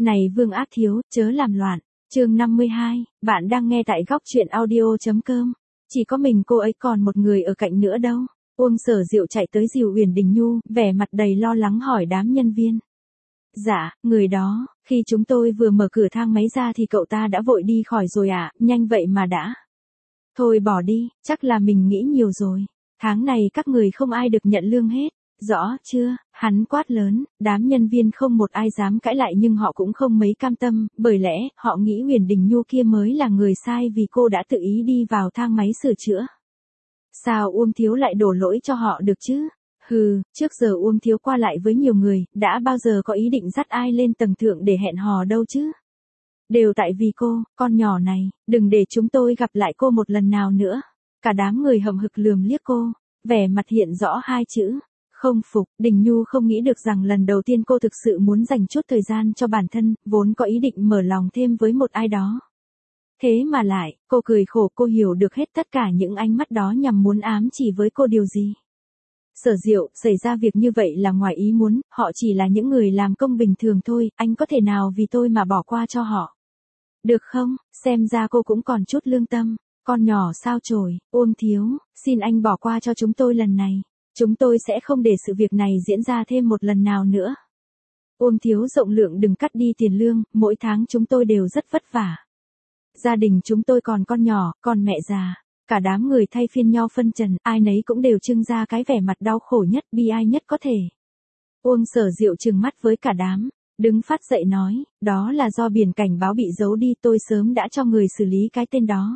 Này Vương Ác Thiếu, chớ làm loạn. Chương 52, bạn đang nghe tại góc truyện audio.com. Chỉ có mình cô ấy còn một người ở cạnh nữa đâu. Uông Sở Diệu chạy tới dìu Uyển Đình Nhu, vẻ mặt đầy lo lắng hỏi đám nhân viên. Dạ, người đó, khi chúng tôi vừa mở cửa thang máy ra thì cậu ta đã vội đi khỏi rồi ạ, nhanh vậy mà đã. Thôi bỏ đi, chắc là mình nghĩ nhiều rồi. Tháng này các người không ai được nhận lương hết. Rõ chưa, hắn quát lớn, đám nhân viên không một ai dám cãi lại nhưng họ cũng không mấy cam tâm, bởi lẽ, họ nghĩ Uyển Đình Nhu kia mới là người sai vì cô đã tự ý đi vào thang máy sửa chữa. Sao Uông Thiếu lại đổ lỗi cho họ được chứ? Hừ, trước giờ Uông Thiếu qua lại với nhiều người, đã bao giờ có ý định dắt ai lên tầng thượng để hẹn hò đâu chứ? Đều tại vì cô, con nhỏ này, đừng để chúng tôi gặp lại cô một lần nào nữa. Cả đám người hậm hực lườm liếc cô, vẻ mặt hiện rõ hai chữ. Không phục, Đình Nhu không nghĩ được rằng lần đầu tiên cô thực sự muốn dành chút thời gian cho bản thân, vốn có ý định mở lòng thêm với một ai đó. Thế mà lại, cô cười khổ, cô hiểu được hết tất cả những ánh mắt đó nhằm muốn ám chỉ với cô điều gì. Sở Diệu, xảy ra việc như vậy là ngoài ý muốn, họ chỉ là những người làm công bình thường thôi, anh có thể nào vì tôi mà bỏ qua cho họ. Được không, xem ra cô cũng còn chút lương tâm, con nhỏ sao chổi, Uông Thiếu, xin anh bỏ qua cho chúng tôi lần này. Chúng tôi sẽ không để sự việc này diễn ra thêm một lần nào nữa. Uông Thiếu rộng lượng đừng cắt đi tiền lương, mỗi tháng chúng tôi đều rất vất vả. Gia đình chúng tôi còn con nhỏ, còn mẹ già. Cả đám người thay phiên nhau phân trần, ai nấy cũng đều trưng ra cái vẻ mặt đau khổ nhất, bi ai nhất có thể. Uông Sở Diệu trừng mắt với cả đám, đứng phát dậy nói, đó là do biển cảnh báo bị giấu đi, tôi sớm đã cho người xử lý cái tên đó.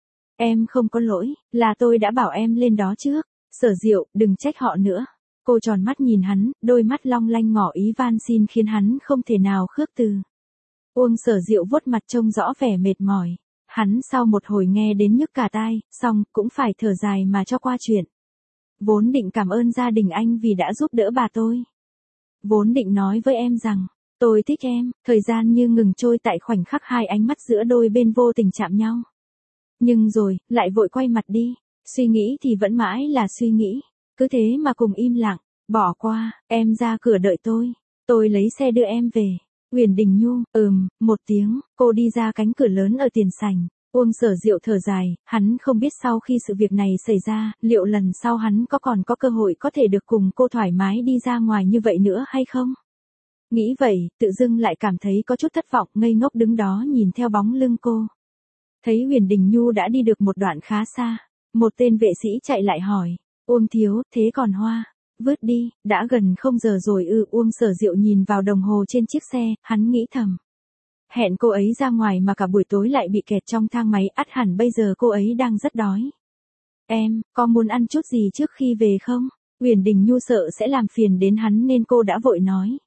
Em không có lỗi, là tôi đã bảo em lên đó trước. Sở Diệu, đừng trách họ nữa. Cô tròn mắt nhìn hắn, đôi mắt long lanh ngỏ ý van xin khiến hắn không thể nào khước từ. Uông Sở Diệu vuốt mặt trông rõ vẻ mệt mỏi. Hắn sau một hồi nghe đến nhức cả tai, xong cũng phải thở dài mà cho qua chuyện. Vốn định cảm ơn gia đình anh vì đã giúp đỡ bà tôi. Vốn định nói với em rằng, tôi thích em, thời gian như ngừng trôi tại khoảnh khắc hai ánh mắt giữa đôi bên vô tình chạm nhau. Nhưng rồi, lại vội quay mặt đi. Suy nghĩ thì vẫn mãi là suy nghĩ, cứ thế mà cùng im lặng, bỏ qua, em ra cửa đợi tôi lấy xe đưa em về. Uyển Đình Nhu, một tiếng, cô đi ra cánh cửa lớn ở tiền sảnh. Uông Sở Diệu thở dài, hắn không biết sau khi sự việc này xảy ra, liệu lần sau hắn còn có cơ hội có thể được cùng cô thoải mái đi ra ngoài như vậy nữa hay không? Nghĩ vậy, tự dưng lại cảm thấy có chút thất vọng, ngây ngốc đứng đó nhìn theo bóng lưng cô. Thấy Uyển Đình Nhu đã đi được một đoạn khá xa. Một tên vệ sĩ chạy lại hỏi, Uông Thiếu, thế còn hoa? Vứt đi, đã gần 0 giờ rồi ư. Uông Sở Diệu nhìn vào đồng hồ trên chiếc xe, hắn nghĩ thầm. Hẹn cô ấy ra ngoài mà cả buổi tối lại bị kẹt trong thang máy, ắt hẳn bây giờ cô ấy đang rất đói. Em, có muốn ăn chút gì trước khi về không? Uyển Đình Nhu sợ sẽ làm phiền đến hắn nên cô đã vội nói.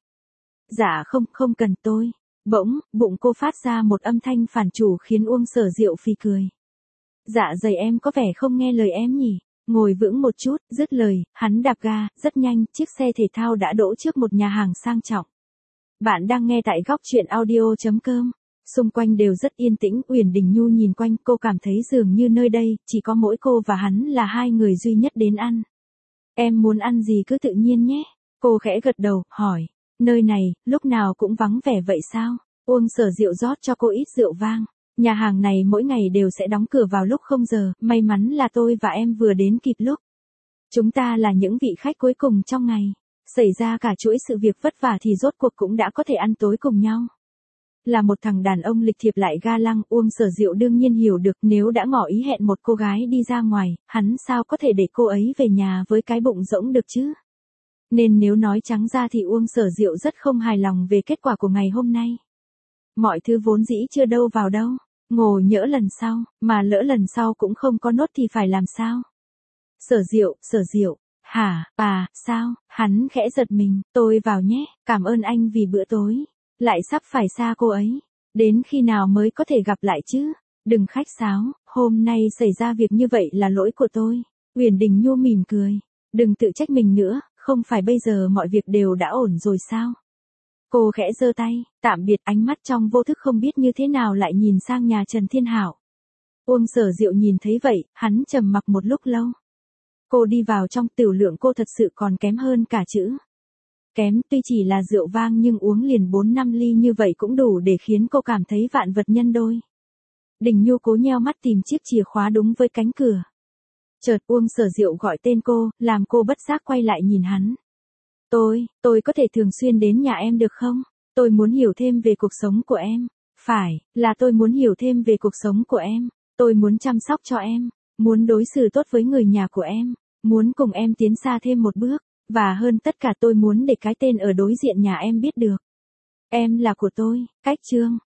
Dạ không cần tôi. Bỗng, bụng cô phát ra một âm thanh phản chủ khiến Uông Sở Diệu phì cười. Dạ dày em có vẻ không nghe lời em nhỉ, ngồi vững một chút, dứt lời, hắn đạp ga, rất nhanh, chiếc xe thể thao đã đỗ trước một nhà hàng sang trọng. Bạn đang nghe tại góc truyện audio.com, xung quanh đều rất yên tĩnh, Uyển Đình Nhu nhìn quanh, cô cảm thấy dường như nơi đây, chỉ có mỗi cô và hắn là hai người duy nhất đến ăn. Em muốn ăn gì cứ tự nhiên nhé, cô khẽ gật đầu, hỏi, nơi này, lúc nào cũng vắng vẻ vậy sao? Uông Sở Diệu rót cho cô ít rượu vang. Nhà hàng này mỗi ngày đều sẽ đóng cửa vào lúc 0 giờ, may mắn là tôi và em vừa đến kịp lúc. Chúng ta là những vị khách cuối cùng trong ngày. Xảy ra cả chuỗi sự việc vất vả thì rốt cuộc cũng đã có thể ăn tối cùng nhau. Là một thằng đàn ông lịch thiệp lại ga lăng, Uông Sở Diệu đương nhiên hiểu được nếu đã ngỏ ý hẹn một cô gái đi ra ngoài, hắn sao có thể để cô ấy về nhà với cái bụng rỗng được chứ. Nên nếu nói trắng ra thì Uông Sở Diệu rất không hài lòng về kết quả của ngày hôm nay. Mọi thứ vốn dĩ chưa đâu vào đâu. Ngộ nhỡ lần sau, mà lỡ lần sau cũng không có nốt thì phải làm sao? Sở Diệu, hả, sao? Hắn khẽ giật mình, tôi vào nhé, cảm ơn anh vì bữa tối. Lại sắp phải xa cô ấy. Đến khi nào mới có thể gặp lại chứ? Đừng khách sáo, hôm nay xảy ra việc như vậy là lỗi của tôi. Uyển Đình Nhu mỉm cười. Đừng tự trách mình nữa, không phải bây giờ mọi việc đều đã ổn rồi sao? Cô khẽ giơ tay, tạm biệt, ánh mắt trong vô thức không biết như thế nào lại nhìn sang nhà Trần Thiên Hảo. Uông Sở Diệu nhìn thấy vậy, hắn trầm mặc một lúc lâu. Cô đi vào trong, tiểu lượng cô thật sự còn kém hơn cả chữ. Kém, tuy chỉ là rượu vang nhưng uống liền 4-5 ly như vậy cũng đủ để khiến cô cảm thấy vạn vật nhân đôi. Đình Nhu cố nheo mắt tìm chiếc chìa khóa đúng với cánh cửa. Chợt Uông Sở Diệu gọi tên cô, làm cô bất giác quay lại nhìn hắn. Tôi có thể thường xuyên đến nhà em được không? Tôi muốn hiểu thêm về cuộc sống của em. Phải, là tôi muốn hiểu thêm về cuộc sống của em. Tôi muốn chăm sóc cho em, muốn đối xử tốt với người nhà của em, muốn cùng em tiến xa thêm một bước, và hơn tất cả tôi muốn để cái tên ở đối diện nhà em biết được. Em là của tôi, Cách Trương.